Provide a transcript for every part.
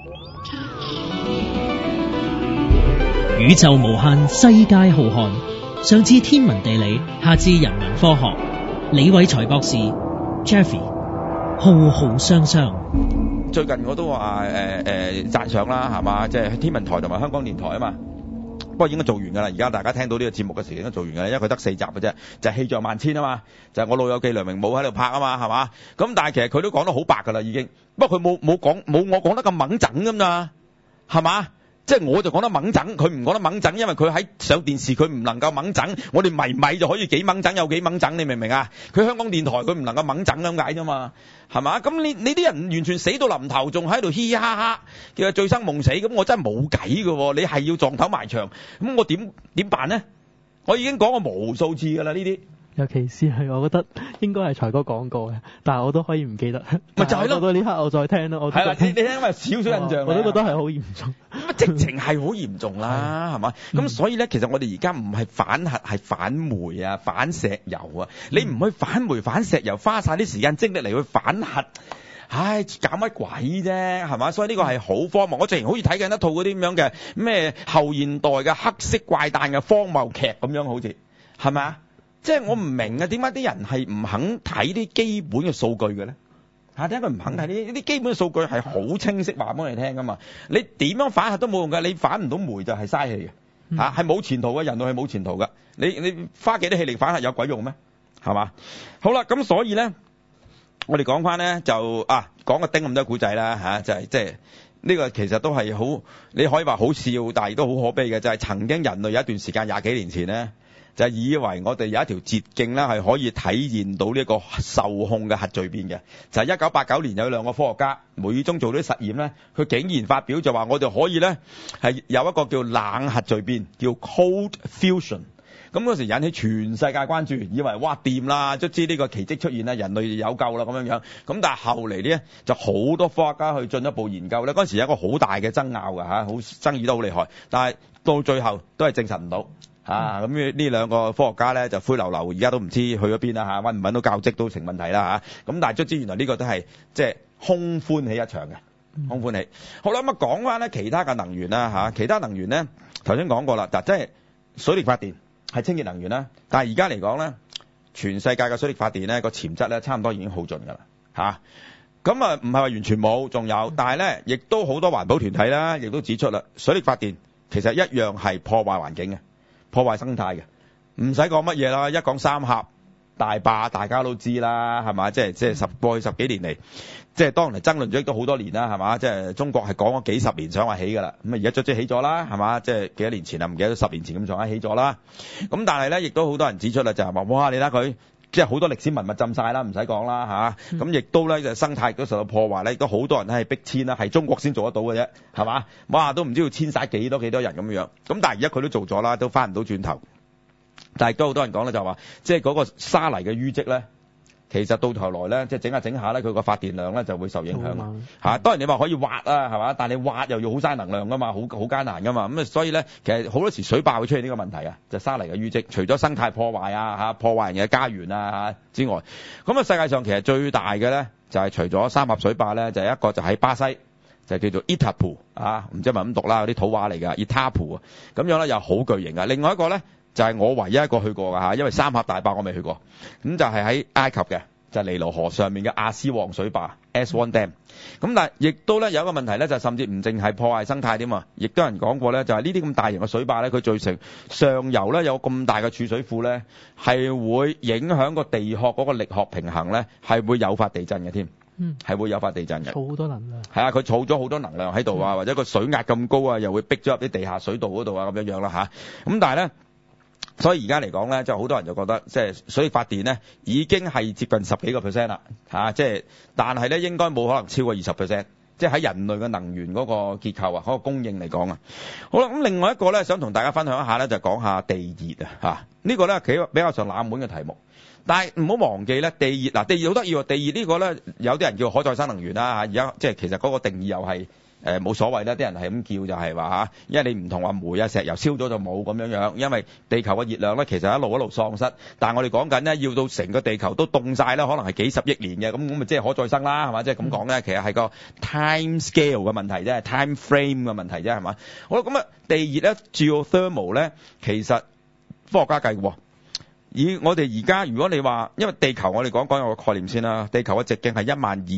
宇宙無限，世界浩瀚，上至天文地理，下至人文科學。李偉才博士 Jeffrey 浩浩湯湯。 最近我都話讚賞啦，係嘛？即係天文台同埋香港電台啊嘛。不過應該做完㗎啦，而家大家聽到呢個節目嘅時候應該做完㗎啦，因為佢得4集嘅啫，就係氣象萬千啊嘛，就係我老友記梁榮武喺度拍啊嘛，係嘛？咁但係其實佢都講得好白㗎啦已經，不過佢冇我講得咁猛整㗎嘛，係嘛？即係我就講得猛整，佢唔講得猛整，因為佢喺上電視佢唔能夠猛整，我哋迷就可以幾猛整有幾猛整，你明唔明啊？佢香港電台佢唔能夠猛整咁解啫嘛，係嘛？咁你啲人完全死到臨頭，仲喺度嘻嘻哈哈，叫佢醉生夢死，咁我真係冇計㗎喎，你係要撞頭埋牆，咁我點辦呢？我已經講過無數次㗎啦呢啲。 尤其是係我覺得應該係財哥講過嘅，但係我都可以唔記得。 咪就係咯， 到呢刻我再聽咯。 係啦，你聽咪少少印象。 我都覺得係好嚴重。 直情係好嚴重啦，係嘛？咁所以咧，其實我哋而家唔係反核，係反煤啊，反石油啊。你唔去反煤反石油，花晒啲時間精力嚟去反核，唉，搞乜鬼啫？係嘛？所以呢個係好荒謬。我直情好似睇緊一套嗰啲咁樣嘅咩後現代嘅黑色怪誕嘅荒謬劇咁樣，好似係咪啊？即係我唔明啊，點解啲人係唔肯睇啲基本嘅數據嘅咧？點解佢唔肯睇呢啲基本嘅數據係好清晰話俾你聽噶嘛？你點樣反核都冇用㗎，你反唔到煤就係嘥氣嘅嚇，係冇前途嘅，人類係冇前途㗎。你花幾多氣力反核有鬼用咩？係嘛？好啦，咁所以咧，我哋講翻咧就講個丁咁多古仔啦嚇，就係即係呢個其實都係好，你可以話好笑，但係亦都好可悲嘅，就係曾經人類有一段時間20幾年前咧。就係以為我哋有一條捷徑咧，係可以體現到呢個受控嘅核聚變嘅。就係1989年有2個科學家無意中做啲實驗咧，佢竟然發表就話我哋可以咧係有一個叫冷核聚變，叫 cold fusion。咁嗰時引起全世界關注，以為哇掂啦，卒之呢個奇蹟出現啦，人類有救啦咁樣樣。咁但係後嚟咧就好多科學家去進一步研究咧，嗰時有一個好大嘅爭拗㗎嚇，好爭議得好厲害，但係到最後都係證實唔到。咁呢2個科學家咧就灰溜溜，而家都唔知去咗邊啦嚇，揾唔揾到教職都成問題啦嚇。咁但係卒之原來呢個都係即係空歡喜一場嘅，空歡喜。好啦，咁啊講翻咧其他嘅能源啦嚇，其他能源咧頭先講過啦，嗱即係水力發電係清潔能源啦，但係而家嚟講咧，全世界嘅水力發電咧個潛質咧差唔多已經耗盡㗎啦嚇。咁啊唔係話完全冇，仲有，但係咧亦都好多環保團體啦，亦都指出啦，水力發電其實一樣係破壞環境嘅。破壞生態嘅，唔使講乜嘢啦。一講三峽大壩，大家都知啦，係嘛？即係過去10幾年嚟，即係當然爭論咗亦都好多年啦，係嘛？即係中國係講咗幾十年想話起㗎啦，咁啊而家卒之起咗啦，係嘛？即係幾多年前啊？唔記得10年前咁上下起咗啦。咁但係咧，亦都好多人指出啦，就係話哇，你睇佢即係好多歷史文物浸晒啦，唔使講啦嚇。咁亦都咧就生態亦都受到破壞咧，亦都好多人係逼遷啦，係中國先做得到嘅啫，係嘛？哇，都唔知要遷晒幾多人咁樣。咁但係而家佢都做咗啦，都翻唔到轉頭。但係都好多人講咧，就話即係嗰個沙泥嘅淤積咧，其實到頭來咧，即係整下整下咧，佢個發電量咧就會受影響嚇。當然你話可以挖啊，係嘛？但係你挖又要好嘥能量噶嘛，好艱難噶嘛。咁啊，所以咧，其實好多時水壩會出現呢個問題啊，就係沙泥嘅淤積。除咗生態破壞啊破壞人嘅家園啊之外，咁啊世界上其實最大嘅咧就係除咗三峽水壩咧，就係一個就喺巴西，就叫做 Itapu 唔知係咪咁讀啦，嗰啲土話嚟㗎 Itapu 咁樣咧又好巨型㗎。另外一個咧就係我唯一一個去過㗎嚇，因為三峽大壩我未去過，咁就係喺埃及嘅，就係尼羅河上面嘅亞斯旺水壩 S1 Dam。咁但係亦都咧有一個問題咧，就甚至唔淨係破壞生態添啊，亦都有人講過咧，就係呢啲咁大型嘅水壩咧，佢造成上游咧有咁大嘅儲水庫咧，係會影響個地殼嗰個力學平衡咧，係會誘發地震嘅添。係會誘發地震嘅。儲好多能量。係啊，佢儲咗好多能量喺度啊，或者個水壓咁高啊，又會逼咗入啲地下水道嗰度啊，咁樣樣啦嚇。咁但係咧，所以而家嚟講咧，就好多人就覺得即係水力發電咧已經係接近10幾個%啦嚇，即係但係咧應該冇可能超過20%，即係喺人類嘅能源嗰個結構啊，嗰個供應嚟講啊。好啦，咁另外一個咧想同大家分享一下咧，就講下地熱啊嚇。 呢個咧比較上冷門嘅題目。但係唔好忘記咧，地熱嗱，地熱好得意喎。地熱呢個咧，有啲人叫可再生能源啦嚇。而家即係其實嗰個定義又係冇所謂啦。啲人係咁叫就係話嚇，因為你唔同話煤啊、石油燒咗就冇咁樣樣。因為地球嘅熱量咧，其實一路喪失。但係我哋講緊咧，要到成個地球都凍晒啦，可能係幾十億年嘅。咁咪即係可再生啦，係嘛？即係咁講咧，其實係個 time scale 嘅問題啫，time frame 嘅問題啫，係嘛？好啦，咁啊，地熱咧 geothermal 咧，其實科學家計喎。以我哋而家，如果你話，因為地球我哋講有個概念先啦，地球嘅直徑係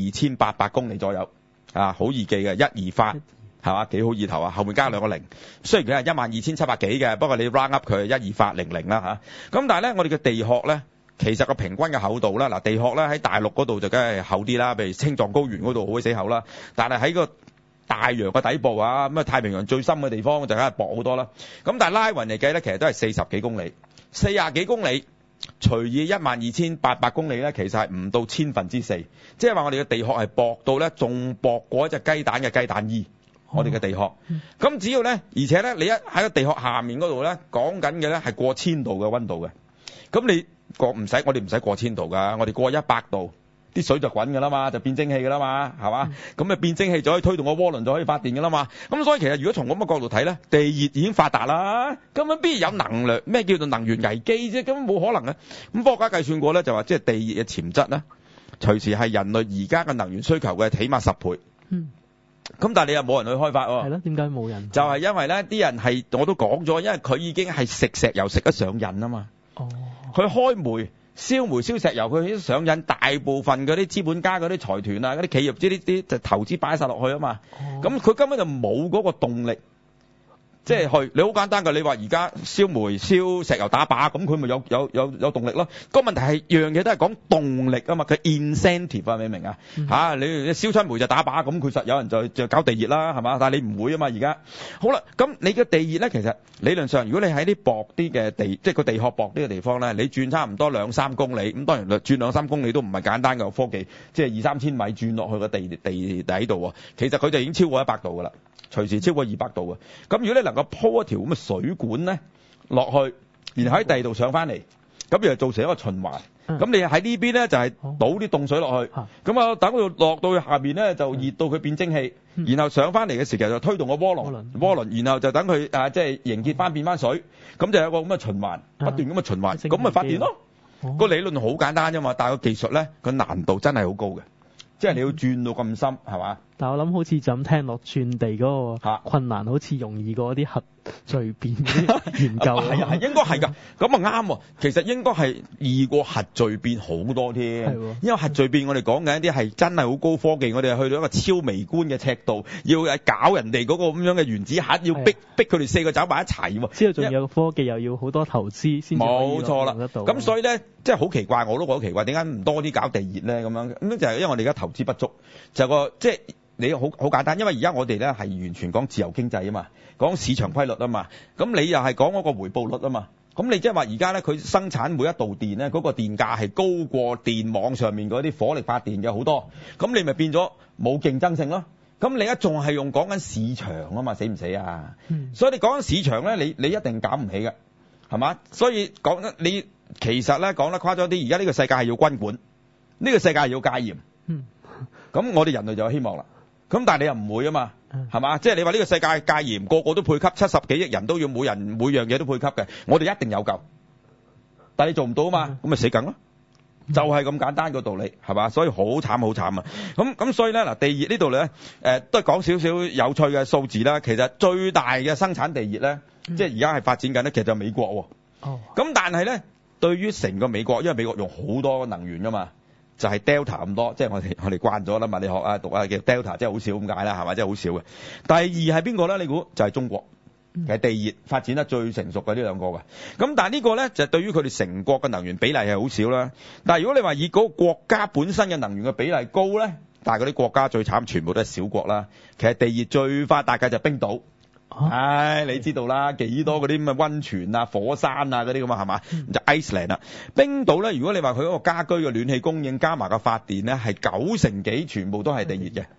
12800公里左右，啊，好易記嘅，128係嘛，幾好意頭啊，後面加兩個零，雖然佢係12700幾嘅，不過你 round up 佢係12800啦嚇。咁但係咧，我哋嘅地殼咧，其實個平均嘅厚度啦，嗱，地殼咧喺大陸嗰度就梗係厚啲啦，譬如青藏高原嗰度好鬼死厚啦，但係喺個大洋嘅底部啊，咁啊太平洋最深嘅地方就梗係薄好多啦。咁但係拉勻嚟計咧，其實都係40幾公里。40幾公里除以12800公里咧，其實係唔到4/1000，即係話我哋嘅地殼係薄到咧，仲薄過一隻雞蛋嘅雞蛋衣。我哋嘅地殼，咁只要咧，而且咧，你一喺個地殼下面嗰度咧，講緊嘅咧係過1000度嘅溫度嘅。咁你我哋唔使過1000度㗎，我哋過100度。啲水就滾㗎啦嘛，就變蒸氣㗎啦嘛，係嘛？咁變蒸氣就可以推動個渦輪，就可以發電㗎啦嘛。咁所以其實如果從咁嘅角度睇咧，地熱已經發達啦，根本邊有能量？咩叫做能源危機啫？根本冇可能嘅。咁科學家計算過咧，就話即係地熱嘅潛質咧，隨時係人類而家嘅能源需求嘅起碼10倍。咁但係你又冇人去開發喎。 係咯，點解冇人？ 就係因為咧，啲人係我都講咗，因為佢已經係食石油食得上癮啊嘛。佢開煤。燒煤燒石油，佢都上癮，大部分嗰啲資本家、嗰啲財團啊、嗰啲企業呢啲就投資擺晒落去啊嘛。咁佢根本就冇嗰個動力，即係去。你好簡單㗎，你話而家燒煤、燒石油打靶，咁佢咪有動力咯？個問題係樣嘢都係講動力啊嘛，佢 incentive 啊，明唔明啊？嚇，你燒出煤就打靶，咁佢實有人就搞地熱啦，係嘛？但係你唔會啊嘛，而家好啦，咁你嘅地熱咧，其實理論上，如果你喺啲薄啲嘅地，即係個地殼薄啲嘅地方咧，你轉差唔多2-3公里，咁當然轉2-3公里都唔係簡單嘅科技，即係2-3千米轉落去個地底度喎。其實佢就已經超過100度㗎啦，隨時超過200度嘅。咁如果你能夠鋪一條咁嘅水管咧落去，然後喺第二度上翻嚟，咁又造成一個循環。咁你喺呢邊咧就係倒啲凍水落去，咁啊等佢落到去下邊咧就熱到佢變蒸氣，然後上翻嚟嘅時候就推動個渦輪，然後就等佢即係凝結翻變翻水，咁就有個咁嘅循環，不斷咁嘅循環，咁咪發電咯。個理論好簡單啫嘛，但係個技術咧個難度真係好高嘅，即係你要轉到咁深，係嘛？ 但係我諗好似就咁聽落轉地嗰個困難，好似容易過啲核聚變啲研究。 係應該係㗎，咁啊啱喎。其實應該係易過核聚變好多添，因為核聚變我哋講緊一啲係真係好高科技，我哋係去到一個超微觀嘅尺度，要搞人哋嗰個咁樣嘅原子核，要逼佢哋4個走埋一齊喎。 之後仲有個科技又要好多投資先至可以用得到。 咁所以咧，即係好奇怪，我都覺得奇怪，點解唔多啲搞地熱咧？咁樣咁就係因為我哋而家投資不足，就個即係。你好簡單，因為而家我哋咧係完全講自由經濟啊嘛，講市場規律啊嘛，咁你又係講嗰個回報率啊嘛，咁你即係話而家咧佢生產每一度電咧嗰個電價係高過電網上面嗰啲火力發電嘅好多，咁你咪變咗冇競爭性咯。咁你而家仲係用講緊市場啊嘛，死唔死啊？所以你講緊市場咧，你一定搞唔起嘅，係嘛？所以講得你其實咧講得誇張啲，而家呢個世界係要軍管，呢個世界係要戒嚴。咁我哋人類就有希望啦。咁但係你又唔會啊嘛，係嘛？即係你話呢個世界戒嚴，個個都配給，70幾億人都要每人每樣嘢都配給嘅，我哋一定有救。但係你做唔到啊嘛，咁咪死梗咯，就係咁簡單個道理，係嘛？所以好慘啊！咁所以咧嗱，地熱呢度咧，都係講少少有趣嘅數字啦。其實最大嘅生產地熱咧，即係而家係發展緊咧，其實就美國喎。咁但係咧，對於成個美國，因為美國用好多能源㗎嘛。就係 Delta 咁多，即係我哋慣咗啦，物理學啊讀啊嘅 Delta 即係好少咁解啦，係嘛？即係好少嘅。第二係邊個咧？你估就係中國，其實地熱發展得最成熟嘅呢兩個嘅。咁但係呢個咧就係對於佢哋成國嘅能源比例係好少啦。但係如果你話以嗰個國家本身嘅能源嘅比例高咧，但係嗰啲國家最慘，全部都係小國啦。其實地熱最發達嘅就係冰島。你知道啦，幾多嗰啲咁嘅溫泉啊、火山啊嗰啲咁啊，係嘛？就 Iceland 啦，冰島咧，如果你話佢嗰個家居嘅暖氣供應加埋個發電咧，係90%幾全部都係地熱嘅，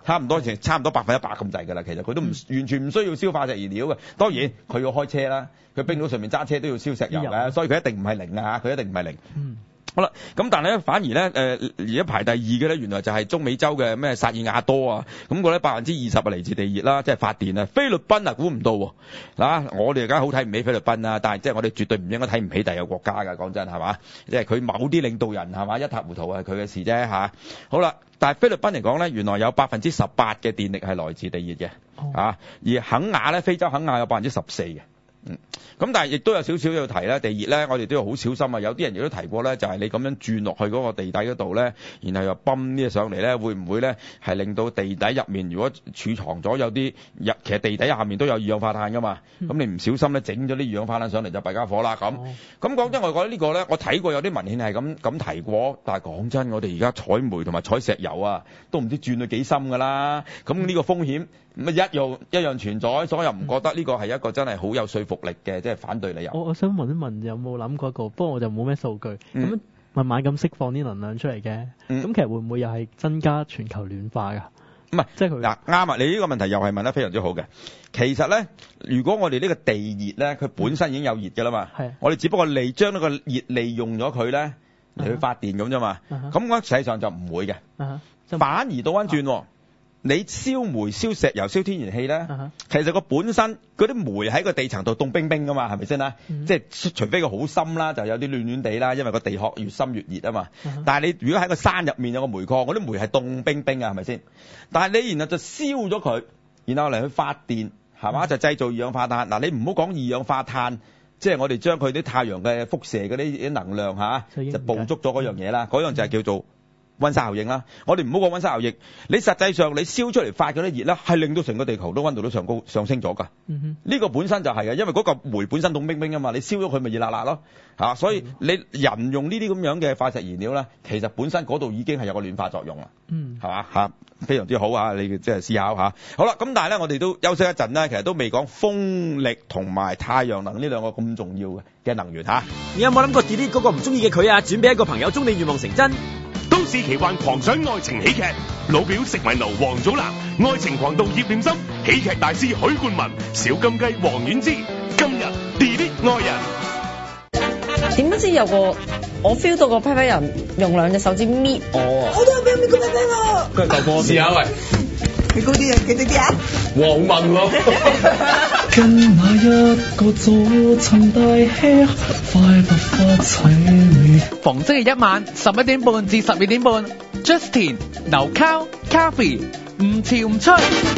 差唔多100%咁滯㗎啦。其實佢都完全唔需要燒化石燃料嘅。當然佢要開車啦，佢冰島上面揸車都要燒石油嘅，所以佢一定唔係零啊，佢一定唔係零。好啦，咁但係咧，反而咧，而家排第2嘅咧，原來就係中美洲嘅咩薩爾瓦多啊，咁個咧20%嚟自地熱啦，即係發電啊。菲律賓啊，估唔到喎，我哋而家好睇唔起菲律賓啊，但係即係我哋絕對唔應該睇唔起第二個國家㗎，講真係嘛，即係佢某啲領導人係嘛一塌糊塗係佢嘅事啫嚇。好啦，但係菲律賓嚟講咧，原來有18%嘅電力係來自地熱嘅，而肯亞咧，非洲肯亞有14%嘅。咁但係亦都有少少要提咧，地熱咧，我哋都要好小心啊！有啲人亦都提過咧，就係你咁樣轉落去嗰個地底嗰度咧，然後又泵啲嘢上嚟咧，會唔會咧係令到地底入面如果儲藏咗有啲其實地底下面都有二氧化碳噶嘛？咁你唔小心咧整咗啲二氧化碳上嚟就弊家伙啦咁。咁講真，我覺得呢個咧，我睇過有啲文獻係咁提過，但係講真，我哋而家採煤同埋採石油啊，都唔知轉到幾深㗎啦。咁呢個風險咁一樣存在，所以我又唔覺得呢個係一個真係好有說服力嘅即係反對理由。 我想問一問有冇諗過一個，不過我就冇咩數據，咁慢慢咁釋放啲能量出嚟嘅，咁其實會唔會又係增加全球暖化㗎？唔係，即係佢啱啊！你呢個問題又係問得非常之好嘅。其實咧，如果我哋呢個地熱咧，佢本身已經有熱㗎啦嘛，我哋只不過將呢個熱利用咗佢咧嚟去發電咁啫嘛。咁我實際上就唔會嘅，反而倒翻轉。你燒煤、燒石油、燒天然氣咧，其實個本身嗰啲煤喺個地層度凍冰冰噶嘛，係咪先啦？即係除非佢好深啦，就有啲暖暖地啦，因為個地殼越深越熱啊嘛。但係你如果喺個山入面有個煤礦，嗰啲煤係凍冰冰啊，係咪先？但係你然後就燒咗佢，然後嚟去發電，係嘛？就製造二氧化碳。嗱，你唔好講二氧化碳，即係我哋將佢啲太陽嘅輻射嗰啲能量就捕捉咗嗰樣嘢啦，嗰樣就係叫做溫室效應啦，我哋唔好講溫室效應，你實際上你燒出嚟發嗰啲熱咧，係令到成個地球都溫度都上升咗㗎。呢個本身就係嘅，因為嗰個煤本身凍冰冰啊嘛，你燒咗佢咪熱辣辣咯嚇，所以你人用呢啲咁樣嘅化石燃料咧，其實本身嗰度已經係有個暖化作用啦，係嘛嚇，非常之好啊！你即係思考下。好啦，咁但係咧，我哋都休息一陣啦，其實都未講風力同埋太陽能呢兩個咁重要嘅能源嚇。 你有冇諗過 delete 嗰個唔中意嘅佢啊，轉俾一個朋友，祝你願望成真？ 都市奇幻狂想愛情喜劇，老表食迷奴黃祖藍，愛情狂盜葉念琛，喜劇大師許冠文，小金雞黃婉之，今日 delete 愛人。 點不知有個我 feel 到個 pat pat 人用兩隻手指搣我，我都有俾人搣個 pat pat 啊！ 佢係舊波，試下喂， 你高啲啊，幾啲啊？ 黃文喎。 跟那一個早晨大吃，快不發齊味。 逢星期一晚11點半至12點半 ，Justin 劉烤 Coffee 唔潮唔吹。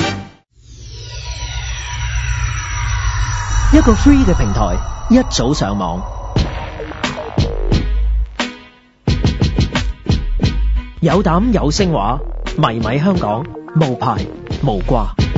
一個 free 嘅平台，一早上網，有膽有聲話，迷香港，無牌無掛。